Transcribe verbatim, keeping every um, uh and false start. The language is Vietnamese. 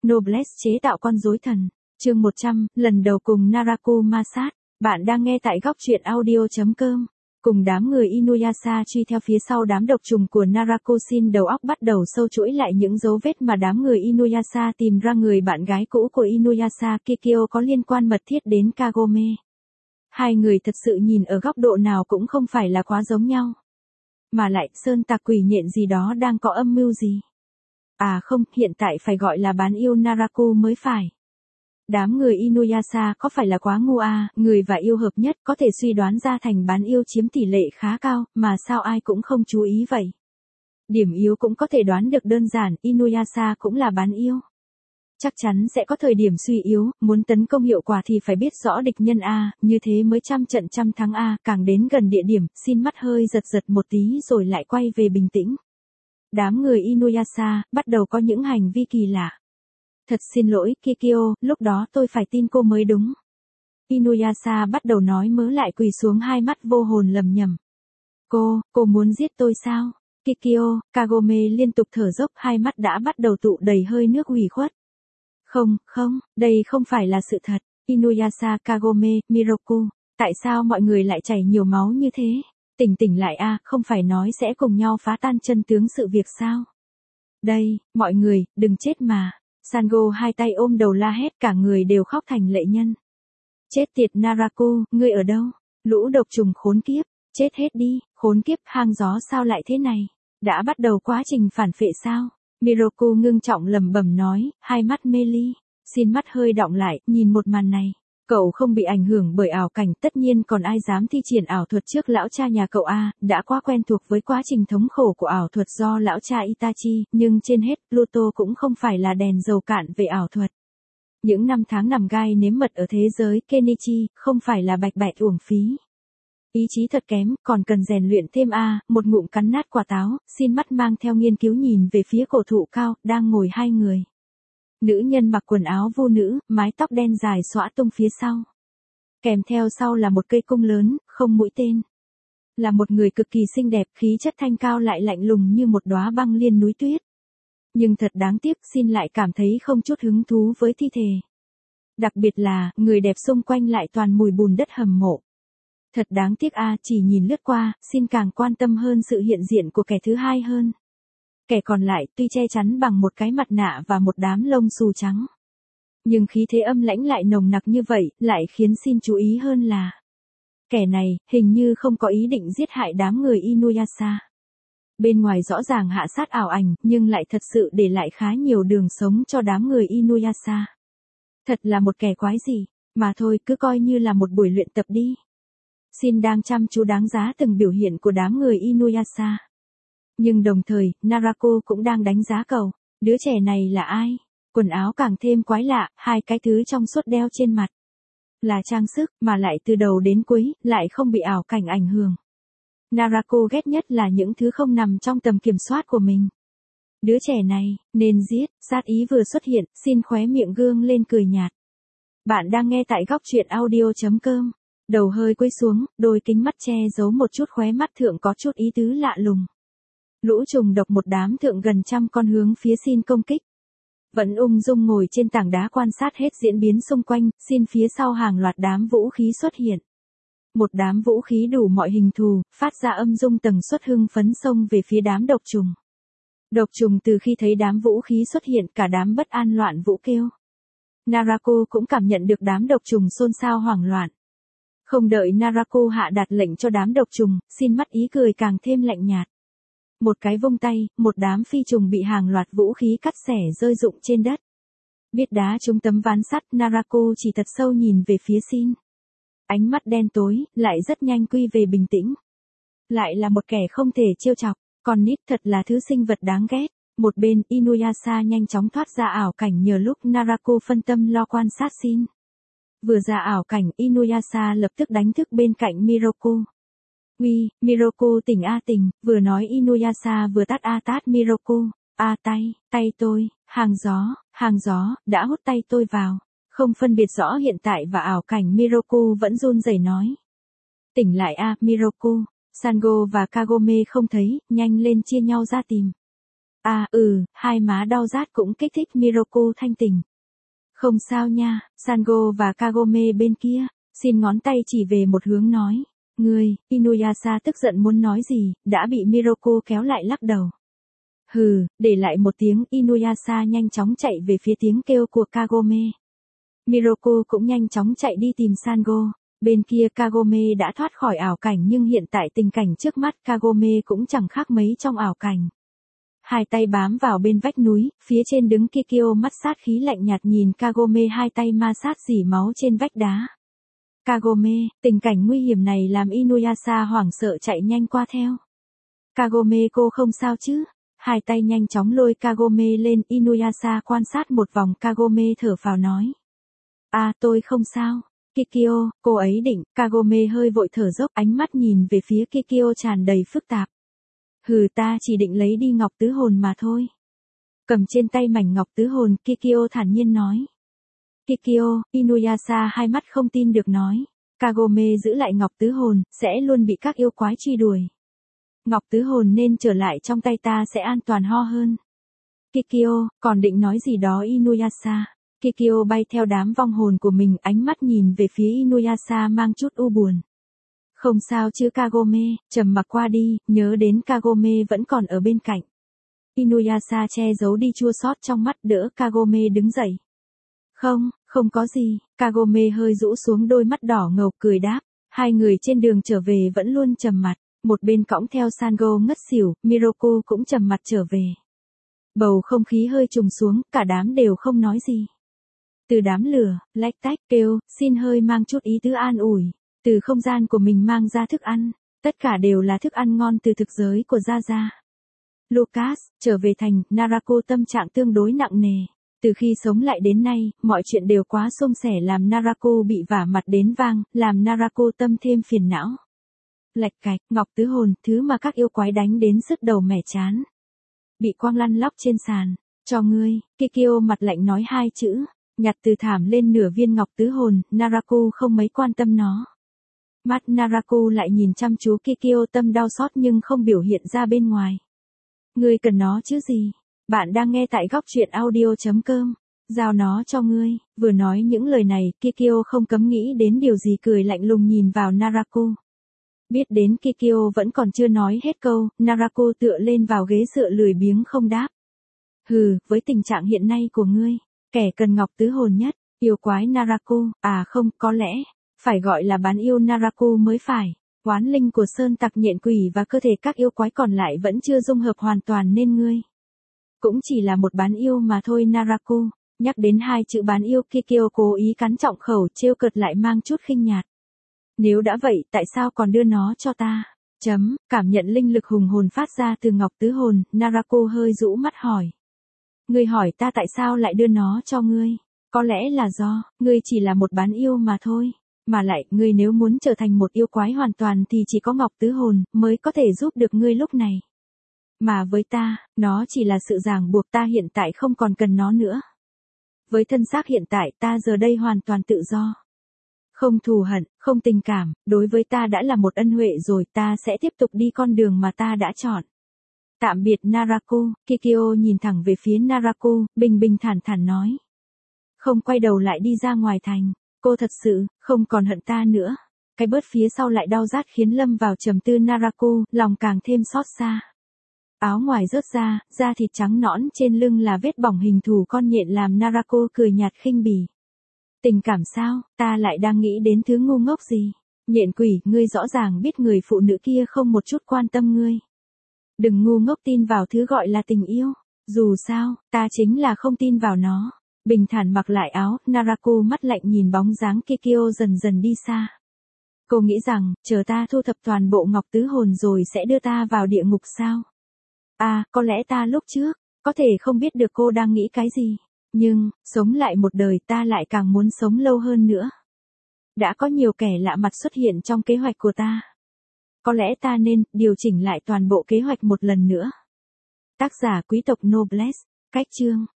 Noblesse chế tạo con rối thần. Chương một trăm, lần đầu cùng Naraku ma sát. Bạn đang nghe tại góc truyện audio.com. Cùng đám người Inuyasha truy theo phía sau đám độc trùng của Naraku, Shin đầu óc bắt đầu sâu chuỗi lại những dấu vết mà đám người Inuyasha tìm ra. Người bạn gái cũ của Inuyasha, Kikyo, có liên quan mật thiết đến Kagome. Hai người thật sự nhìn ở góc độ nào cũng không phải là quá giống nhau. Mà lại, sơn tạc quỷ nhện gì đó đang có âm mưu gì? À không, hiện tại phải gọi là bán yêu Naraku mới phải. Đám người Inuyasha có phải là quá ngu à, người và yêu hợp nhất có thể suy đoán ra thành bán yêu chiếm tỷ lệ khá cao, mà sao ai cũng không chú ý vậy? Điểm yếu cũng có thể đoán được đơn giản, Inuyasha cũng là bán yêu. Chắc chắn sẽ có thời điểm suy yếu, muốn tấn công hiệu quả thì phải biết rõ địch nhân a, như thế mới trăm trận trăm thắng a. Càng đến gần địa điểm, Shin mắt hơi giật giật một tí rồi lại quay về bình tĩnh. Đám người Inuyasha bắt đầu có những hành vi kỳ lạ. Thật xin lỗi, Kikyo, lúc đó tôi phải tin cô mới đúng. Inuyasha bắt đầu nói mớ lại quỳ xuống, hai mắt vô hồn lầm nhầm. Cô, cô muốn giết tôi sao? Kikyo, Kagome liên tục thở dốc, hai mắt đã bắt đầu tụ đầy hơi nước ủy khuất. Không, không, đây không phải là sự thật. Inuyasha, Kagome, Miroku, tại sao mọi người lại chảy nhiều máu như thế? Tỉnh tỉnh lại a, không phải nói sẽ cùng nhau phá tan chân tướng sự việc sao? Đây, mọi người, đừng chết mà. Sango hai tay ôm đầu la hét, cả người đều khóc thành lệ nhân. Chết tiệt Naraku, ngươi ở đâu? Lũ độc trùng khốn kiếp, chết hết đi, khốn kiếp, hang gió sao lại thế này? Đã bắt đầu quá trình phản phệ sao? Miroku ngưng trọng lẩm bẩm nói, hai mắt mê ly. Xin mắt hơi đọng lại, nhìn một màn này. Cậu không bị ảnh hưởng bởi ảo cảnh, tất nhiên còn ai dám thi triển ảo thuật trước lão cha nhà cậu a, đã quá quen thuộc với quá trình thống khổ của ảo thuật do lão cha Itachi, nhưng trên hết, Pluto cũng không phải là đèn dầu cạn về ảo thuật. Những năm tháng nằm gai nếm mật ở thế giới Kenichi, không phải là bạch bạch uổng phí. Ý chí thật kém, còn cần rèn luyện thêm a. Một ngụm cắn nát quả táo, Shin mắt mang theo nghiên cứu nhìn về phía cổ thụ cao, đang ngồi hai người. Nữ nhân mặc quần áo vô nữ, mái tóc đen dài xõa tung phía sau. Kèm theo sau là một cây cung lớn, không mũi tên. Là một người cực kỳ xinh đẹp, khí chất thanh cao lại lạnh lùng như một đóa băng liên núi tuyết. Nhưng thật đáng tiếc, Shin lại cảm thấy không chút hứng thú với thi thể. Đặc biệt là, người đẹp xung quanh lại toàn mùi bùn đất hầm mộ. Thật đáng tiếc a, chỉ nhìn lướt qua, Shin càng quan tâm hơn sự hiện diện của kẻ thứ hai hơn. Kẻ còn lại tuy che chắn bằng một cái mặt nạ và một đám lông xù trắng. Nhưng khí thế âm lãnh lại nồng nặc như vậy, lại khiến Shin chú ý hơn là kẻ này, hình như không có ý định giết hại đám người Inuyasha. Bên ngoài rõ ràng hạ sát ảo ảnh, nhưng lại thật sự để lại khá nhiều đường sống cho đám người Inuyasha. Thật là một kẻ quái gì, mà thôi cứ coi như là một buổi luyện tập đi. Shin đang chăm chú đánh giá từng biểu hiện của đám người Inuyasha. Nhưng đồng thời, Naraku cũng đang đánh giá cậu, đứa trẻ này là ai? Quần áo càng thêm quái lạ, hai cái thứ trong suốt đeo trên mặt. Là trang sức, mà lại từ đầu đến cuối, lại không bị ảo cảnh ảnh hưởng. Naraku ghét nhất là những thứ không nằm trong tầm kiểm soát của mình. Đứa trẻ này, nên giết, sát ý vừa xuất hiện, Shin khóe miệng gương lên cười nhạt. Bạn đang nghe tại góc truyện audio.com. Đầu hơi quay xuống, đôi kính mắt che giấu một chút khóe mắt thượng có chút ý tứ lạ lùng. Lũ trùng độc một đám thượng gần trăm con hướng phía Shin công kích. Vẫn ung dung ngồi trên tảng đá quan sát hết diễn biến xung quanh, Shin phía sau hàng loạt đám vũ khí xuất hiện. Một đám vũ khí đủ mọi hình thù, phát ra âm dung tầng suất hưng phấn xông về phía đám độc trùng. Độc trùng từ khi thấy đám vũ khí xuất hiện cả đám bất an loạn vũ kêu. Naraku cũng cảm nhận được đám độc trùng xôn xao hoảng loạn. Không đợi Naraku hạ đạt lệnh cho đám độc trùng, Shin mắt ý cười càng thêm lạnh nhạt. Một cái vung tay, một đám phi trùng bị hàng loạt vũ khí cắt xẻ rơi rụng trên đất. Biết đá trúng tấm ván sắt, Naraku chỉ thật sâu nhìn về phía Shin. Ánh mắt đen tối, lại rất nhanh quy về bình tĩnh. Lại là một kẻ không thể trêu chọc, còn nít thật là thứ sinh vật đáng ghét. Một bên, Inuyasha nhanh chóng thoát ra ảo cảnh nhờ lúc Naraku phân tâm lo quan sát Shin. Vừa ra ảo cảnh, Inuyasha lập tức đánh thức bên cạnh Miroku. Uy, Miroku tỉnh a tỉnh, vừa nói Inuyasha vừa tát a tát Miroku. A tay, tay tôi, hàng gió, hàng gió, đã hút tay tôi vào. Không phân biệt rõ hiện tại và ảo cảnh, Miroku vẫn run rẩy nói. Tỉnh lại a, Miroku. Sango và Kagome không thấy, nhanh lên chia nhau ra tìm. À ừ, hai má đau rát cũng kích thích Miroku thanh tỉnh. Không sao nha, Sango và Kagome bên kia, xin ngón tay chỉ về một hướng nói. Ngươi, Inuyasha tức giận muốn nói gì, đã bị Miroku kéo lại lắc đầu. Hừ, để lại một tiếng, Inuyasha nhanh chóng chạy về phía tiếng kêu của Kagome. Miroku cũng nhanh chóng chạy đi tìm Sango. Bên kia Kagome đã thoát khỏi ảo cảnh nhưng hiện tại tình cảnh trước mắt Kagome cũng chẳng khác mấy trong ảo cảnh. Hai tay bám vào bên vách núi, phía trên đứng Kikyo mắt sát khí lạnh nhạt nhìn Kagome hai tay ma sát dỉ máu trên vách đá. Kagome, tình cảnh nguy hiểm này làm Inuyasha hoảng sợ chạy nhanh qua theo. Kagome cô không sao chứ? Hai tay nhanh chóng lôi Kagome lên, Inuyasha quan sát một vòng, Kagome thở phào nói. À tôi không sao. Kikyo, cô ấy định, Kagome hơi vội thở dốc, ánh mắt nhìn về phía Kikyo tràn đầy phức tạp. Hừ, ta chỉ định lấy đi ngọc tứ hồn mà thôi. Cầm trên tay mảnh ngọc tứ hồn, Kikyo thản nhiên nói. Kikyo, Inuyasha hai mắt không tin được nói. Kagome giữ lại ngọc tứ hồn, sẽ luôn bị các yêu quái truy đuổi. Ngọc tứ hồn nên trở lại trong tay ta sẽ an toàn ho hơn. Kikyo, còn định nói gì đó Inuyasha. Kikyo bay theo đám vong hồn của mình, ánh mắt nhìn về phía Inuyasha mang chút u buồn. Không sao chứ Kagome, trầm mặc qua đi, nhớ đến Kagome vẫn còn ở bên cạnh. Inuyasha che giấu đi chua xót trong mắt, đỡ Kagome đứng dậy. Không, không có gì, Kagome hơi rũ xuống đôi mắt đỏ ngầu cười đáp. Hai người trên đường trở về vẫn luôn trầm mặt, một bên cõng theo Sango ngất xỉu, Miroku cũng trầm mặt trở về. Bầu không khí hơi trùng xuống, cả đám đều không nói gì. Từ đám lửa, lách tách, kêu, xin hơi mang chút ý tứ an ủi. Từ không gian của mình mang ra thức ăn, tất cả đều là thức ăn ngon từ thực giới của Gia Gia. Lucas, trở về thành, Narako tâm trạng tương đối nặng nề. Từ khi sống lại đến nay, mọi chuyện đều quá xôn xẻ làm Narako bị vả mặt đến vang, làm Narako tâm thêm phiền não. Lạch cạch, ngọc tứ hồn, thứ mà các yêu quái đánh đến sứt đầu mẻ chán. Bị quang lăn lóc trên sàn, cho ngươi, Kikyo mặt lạnh nói hai chữ, nhặt từ thảm lên nửa viên ngọc tứ hồn, Narako không mấy quan tâm nó. Mắt Narako lại nhìn chăm chú Kikyo, tâm đau xót nhưng không biểu hiện ra bên ngoài. Ngươi cần nó chứ gì? Bạn đang nghe tại góc truyện audio chấm com. Giao nó cho ngươi. Vừa nói những lời này, Kikyo không cấm nghĩ đến điều gì, cười lạnh lùng nhìn vào Narako. Biết đến Kikyo vẫn còn chưa nói hết câu, Narako tựa lên vào ghế dựa lười biếng không đáp. Hừ, với tình trạng hiện nay của ngươi, kẻ cần ngọc tứ hồn nhất, yêu quái Narako, à không, có lẽ, phải gọi là bán yêu Narako mới phải. Oán linh của sơn tặc nhện quỷ và cơ thể các yêu quái còn lại vẫn chưa dung hợp hoàn toàn nên ngươi cũng chỉ là một bán yêu mà thôi Narako. Nhắc đến hai chữ bán yêu, Kikyo cố ý cắn trọng khẩu, trêu cợt lại mang chút khinh nhạt. Nếu đã vậy, tại sao còn đưa nó cho ta? Chấm, cảm nhận linh lực hùng hồn phát ra từ ngọc tứ hồn, Narako hơi rũ mắt hỏi. Ngươi hỏi ta tại sao lại đưa nó cho ngươi? Có lẽ là do, ngươi chỉ là một bán yêu mà thôi. Mà lại, ngươi nếu muốn trở thành một yêu quái hoàn toàn thì chỉ có ngọc tứ hồn mới có thể giúp được ngươi lúc này. Mà với ta, nó chỉ là sự ràng buộc, ta hiện tại không còn cần nó nữa. Với thân xác hiện tại, ta giờ đây hoàn toàn tự do. Không thù hận, không tình cảm, đối với ta đã là một ân huệ rồi, ta sẽ tiếp tục đi con đường mà ta đã chọn. Tạm biệt Narako, Kikyo nhìn thẳng về phía Narako, bình bình thản thản nói. Không quay đầu lại đi ra ngoài thành, cô thật sự, không còn hận ta nữa. Cái bớt phía sau lại đau rát khiến lâm vào trầm tư Narako, lòng càng thêm xót xa. Áo ngoài rớt ra, da thịt trắng nõn trên lưng là vết bỏng hình thù con nhện làm Narako cười nhạt khinh bỉ. Tình cảm sao, ta lại đang nghĩ đến thứ ngu ngốc gì. Nhện quỷ, ngươi rõ ràng biết người phụ nữ kia không một chút quan tâm ngươi. Đừng ngu ngốc tin vào thứ gọi là tình yêu. Dù sao, ta chính là không tin vào nó. Bình thản mặc lại áo, Narako mắt lạnh nhìn bóng dáng Kikyo dần dần đi xa. Cô nghĩ rằng, chờ ta thu thập toàn bộ ngọc tứ hồn rồi sẽ đưa ta vào địa ngục sao? À, có lẽ ta lúc trước, có thể không biết được cô đang nghĩ cái gì. Nhưng, sống lại một đời ta lại càng muốn sống lâu hơn nữa. Đã có nhiều kẻ lạ mặt xuất hiện trong kế hoạch của ta. Có lẽ ta nên, điều chỉnh lại toàn bộ kế hoạch một lần nữa. Tác giả quý tộc Noblesse, cách chương.